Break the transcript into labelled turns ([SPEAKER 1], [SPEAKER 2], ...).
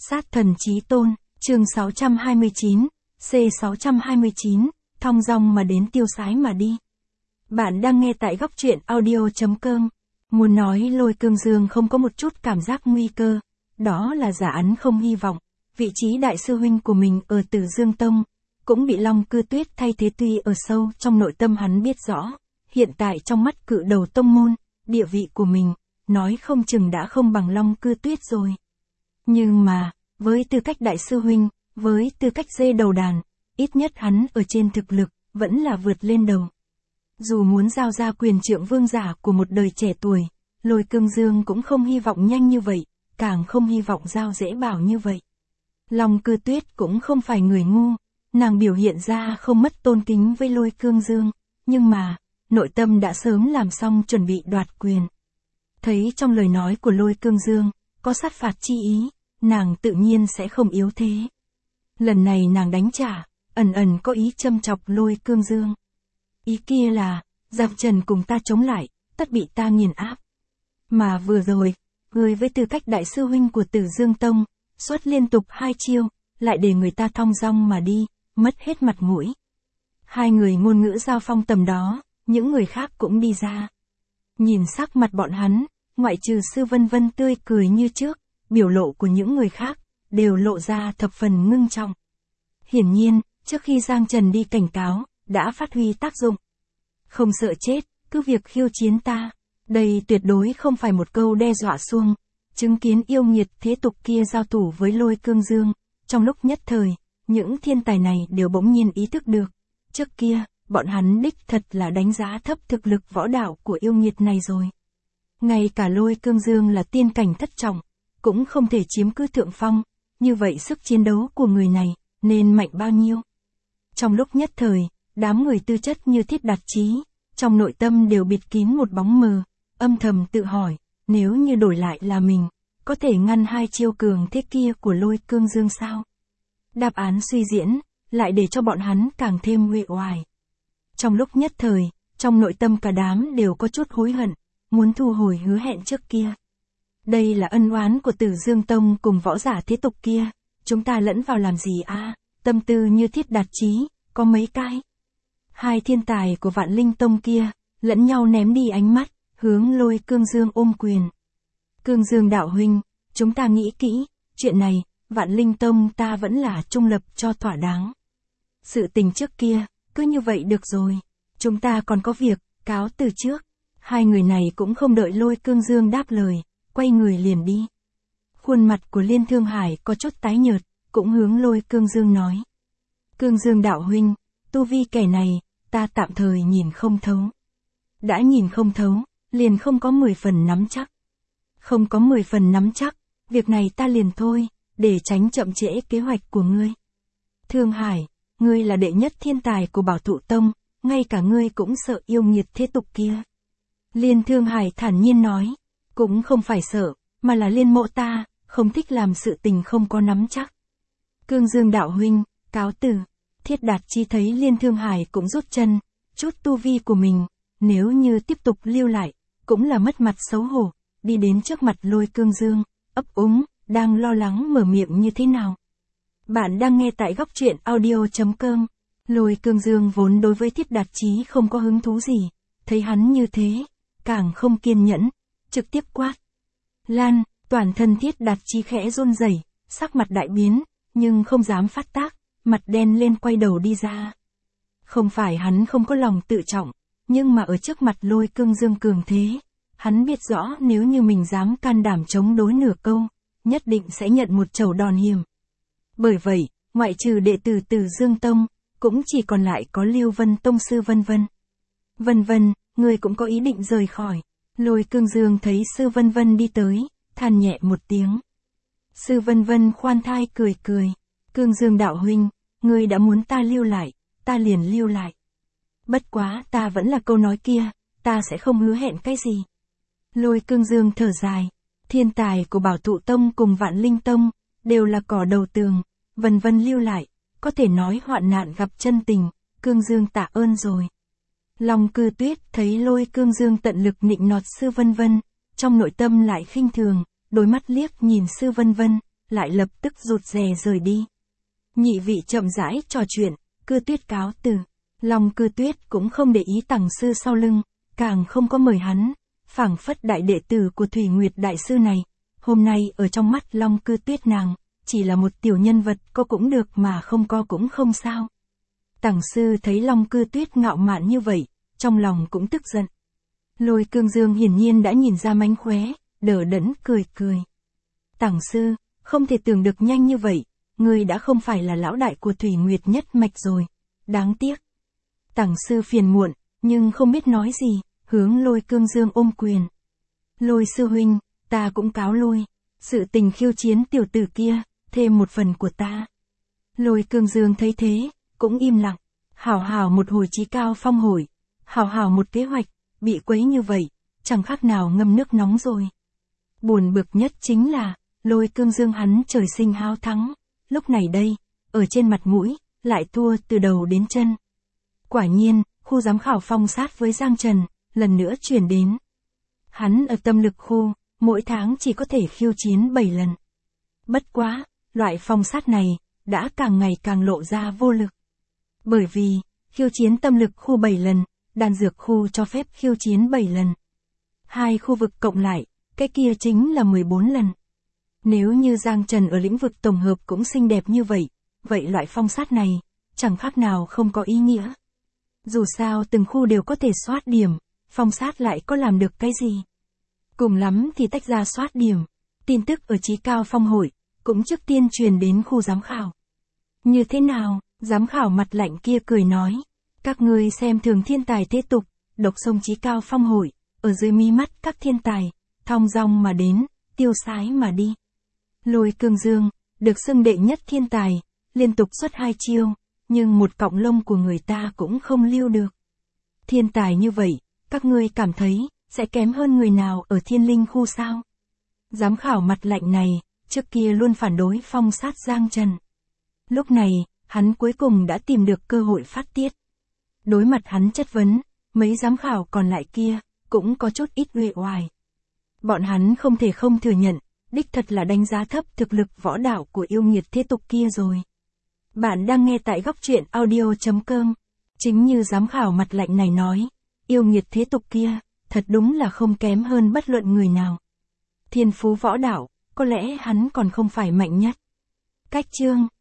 [SPEAKER 1] Sát thần chí tôn, chương 629, C629, thong dong mà đến tiêu sái mà đi. Bạn đang nghe tại góc truyện audio.com. Muốn nói Lôi Cương Dương không có một chút cảm giác nguy cơ, đó là giả ấn không hy vọng. Vị trí đại sư huynh của mình ở Tử Dương Tông, cũng bị Long Cư Tuyết thay thế. Tuy ở sâu trong nội tâm hắn biết rõ, hiện tại trong mắt cự đầu tông môn, địa vị của mình, nói không chừng đã không bằng Long Cư Tuyết rồi. Nhưng mà, với tư cách đại sư huynh, với tư cách dê đầu đàn, ít nhất hắn ở trên thực lực, vẫn là vượt lên đầu. Dù muốn giao ra quyền trượng vương giả của một đời trẻ tuổi, Lôi Cương Dương cũng không hy vọng nhanh như vậy, càng không hy vọng giao dễ bảo như vậy. Long Cư Tuyết cũng không phải người ngu, nàng biểu hiện ra không mất tôn kính với Lôi Cương Dương, nhưng mà, nội tâm đã sớm làm xong chuẩn bị đoạt quyền. Thấy trong lời nói của Lôi Cương Dương, có sát phạt chi ý, nàng tự nhiên sẽ không yếu thế. Lần này nàng đánh trả, ẩn ẩn có ý châm chọc Lôi Cương Dương. Ý kia là, giặc Trần cùng ta chống lại, tất bị ta nghiền áp. Mà vừa rồi, người với tư cách đại sư huynh của Tử Dương Tông, xuất liên tục 2 chiêu, lại để người ta thong dong mà đi, mất hết mặt mũi. Hai người ngôn ngữ giao phong tầm đó, những người khác cũng đi ra. Nhìn sắc mặt bọn hắn, ngoại trừ Sư Vân Vân tươi cười như trước, biểu lộ của những người khác, đều lộ ra thập phần ngưng trọng. Hiển nhiên, trước khi Giang Trần đi cảnh cáo, đã phát huy tác dụng. Không sợ chết, cứ việc khiêu chiến ta. Đây tuyệt đối không phải một câu đe dọa suông. Chứng kiến yêu nghiệt thế tục kia giao thủ với Lôi Cương Dương, trong lúc nhất thời, những thiên tài này đều bỗng nhiên ý thức được. Trước kia, bọn hắn đích thật là đánh giá thấp thực lực võ đạo của yêu nghiệt này rồi. Ngay cả Lôi Cương Dương là tiên cảnh thất trọng, cũng không thể chiếm cứ thượng phong, như vậy sức chiến đấu của người này, nên mạnh bao nhiêu. Trong lúc nhất thời, đám người tư chất như Thiết Đạt Chí, trong nội tâm đều bịt kín một bóng mờ, âm thầm tự hỏi, nếu như đổi lại là mình, có thể ngăn 2 chiêu cường thế kia của Lôi Cương Dương sao? Đáp án suy diễn, lại để cho bọn hắn càng thêm uể oải. Trong lúc nhất thời, trong nội tâm cả đám đều có chút hối hận, muốn thu hồi hứa hẹn trước kia. Đây là ân oán của Tử Dương Tông cùng võ giả thế tục kia, chúng ta lẫn vào làm gì a? Tâm tư như Thiết Đạt Chí, có mấy cái. Hai thiên tài của Vạn Linh Tông kia, lẫn nhau ném đi ánh mắt, hướng Lôi Cương Dương ôm quyền. Cương Dương đạo huynh, chúng ta nghĩ kỹ, chuyện này, Vạn Linh Tông ta vẫn là trung lập cho thỏa đáng. Sự tình trước kia, cứ như vậy được rồi, chúng ta còn có việc, cáo từ trước. Hai người này cũng không đợi Lôi Cương Dương đáp lời, quay người liền đi. Khuôn mặt của Liên Thương Hải có chút tái nhợt, cũng hướng Lôi Cương Dương nói. Cương Dương đạo huynh, tu vi kẻ này, ta tạm thời nhìn không thấu. Đã nhìn không thấu, liền không có 10 phần nắm chắc. Không có 10 phần nắm chắc, việc này ta liền thôi, để tránh chậm trễ kế hoạch của ngươi. Thương Hải, ngươi là đệ nhất thiên tài của Bảo Thụ Tông, ngay cả ngươi cũng sợ yêu nghiệt thế tục kia. Liên Thương Hải thản nhiên nói, cũng không phải sợ, mà là Liên mộ ta, không thích làm sự tình không có nắm chắc. Cương Dương đạo huynh, cáo từ. Thiết Đạt Chí thấy Liên Thương Hải cũng rút chân, chút tu vi của mình, nếu như tiếp tục lưu lại, cũng là mất mặt xấu hổ, đi đến trước mặt Lôi Cương Dương, ấp úng, đang lo lắng mở miệng như thế nào. Bạn đang nghe tại góc truyện audio.com. Lôi Cương Dương vốn đối với Thiết Đạt Chí không có hứng thú gì, thấy hắn như thế, càng không kiên nhẫn, trực tiếp quát. Lan, toàn thân Thiết Đạt Chí khẽ run rẩy, sắc mặt đại biến, nhưng không dám phát tác, mặt đen lên quay đầu đi ra. Không phải hắn không có lòng tự trọng, nhưng mà ở trước mặt Lôi Cương Dương cường thế, hắn biết rõ nếu như mình dám can đảm chống đối nửa câu, nhất định sẽ nhận một chầu đòn hiểm. Bởi vậy, ngoại trừ đệ tử Tử Dương Tông, cũng chỉ còn lại có Lưu Vân Tông sư Vân Vân. Vân Vân, ngươi cũng có ý định rời khỏi. Lôi Cương Dương thấy Sư Vân Vân đi tới, than nhẹ một tiếng. Sư Vân Vân khoan thai cười cười. Cương Dương đạo huynh, ngươi đã muốn ta lưu lại, ta liền lưu lại. Bất quá ta vẫn là câu nói kia, ta sẽ không hứa hẹn cái gì. Lôi Cương Dương thở dài, thiên tài của Bảo Thụ Tông cùng Vạn Linh Tông, đều là cỏ đầu tường, Vân Vân lưu lại, có thể nói hoạn nạn gặp chân tình, Cương Dương tạ ơn rồi. Long Cư Tuyết thấy Lôi Cương Dương tận lực nịnh nọt Sư Vân Vân, trong nội tâm lại khinh thường, đôi mắt liếc nhìn Sư Vân Vân, lại lập tức rụt rè rời đi. Nhị vị chậm rãi trò chuyện, Cư Tuyết cáo từ. Long Cư Tuyết cũng không để ý Tằng sư sau lưng, càng không có mời hắn, phảng phất đại đệ tử của Thủy Nguyệt đại sư này, hôm nay ở trong mắt Long Cư Tuyết nàng, chỉ là một tiểu nhân vật, có cũng được mà không có cũng không sao. Tằng sư thấy Long Cư Tuyết ngạo mạn như vậy, trong lòng cũng tức giận. Lôi Cương Dương hiển nhiên đã nhìn ra mánh khóe, đờ đẫn cười cười. Tằng sư, không thể tưởng được nhanh như vậy, ngươi đã không phải là lão đại của Thủy Nguyệt nhất mạch rồi. Đáng tiếc. Tằng sư phiền muộn, nhưng không biết nói gì, hướng Lôi Cương Dương ôm quyền. Lôi sư huynh, ta cũng cáo lui. Sự tình khiêu chiến tiểu tử kia, thêm một phần của ta. Lôi Cương Dương thấy thế, cũng im lặng. Hảo hảo một hồi chí cao phong hội, hảo hảo một kế hoạch, bị quấy như vậy, chẳng khác nào ngâm nước nóng rồi. Buồn bực nhất chính là, Lôi Cương Dương hắn trời sinh háo thắng, lúc này đây, ở trên mặt mũi, lại thua từ đầu đến chân. Quả nhiên, khu giám khảo phong sát với Giang Trần, lần nữa chuyển đến. Hắn ở tâm lực khu, mỗi tháng chỉ có thể khiêu chiến 7 lần. Bất quá, loại phong sát này, đã càng ngày càng lộ ra vô lực. Bởi vì, khiêu chiến tâm lực khu 7 lần, đan dược khu cho phép khiêu chiến 7 lần. Hai khu vực cộng lại, cái kia chính là 14 lần. Nếu như Giang Trần ở lĩnh vực tổng hợp cũng xinh đẹp như vậy, vậy loại phong sát này, chẳng khác nào không có ý nghĩa. Dù sao từng khu đều có thể soát điểm, phong sát lại có làm được cái gì. Cùng lắm thì tách ra soát điểm. Tin tức ở chí cao phong hội, cũng trước tiên truyền đến khu giám khảo. Như thế nào, giám khảo mặt lạnh kia cười nói. Các ngươi xem thường thiên tài thế tục, độc sông chí cao phong hội, ở dưới mí mắt các thiên tài, thong dong mà đến, tiêu sái mà đi. Lôi Cương Dương, được xưng đệ nhất thiên tài, liên tục xuất 2 chiêu, nhưng một cọng lông của người ta cũng không lưu được. Thiên tài như vậy, các ngươi cảm thấy, sẽ kém hơn người nào ở thiên linh khu sao? Giám khảo mặt lạnh này, trước kia luôn phản đối phong sát Giang Trần. Lúc này, hắn cuối cùng đã tìm được cơ hội phát tiết. Đối mặt hắn chất vấn, mấy giám khảo còn lại kia, cũng có chút ít uể oải. Bọn hắn không thể không thừa nhận, đích thật là đánh giá thấp thực lực võ đạo của yêu nghiệt thế tục kia rồi. Bạn đang nghe tại góc truyện audio.com. Chính như giám khảo mặt lạnh này nói, yêu nghiệt thế tục kia, thật đúng là không kém hơn bất luận người nào. Thiên phú võ đạo, có lẽ hắn còn không phải mạnh nhất. Cách chương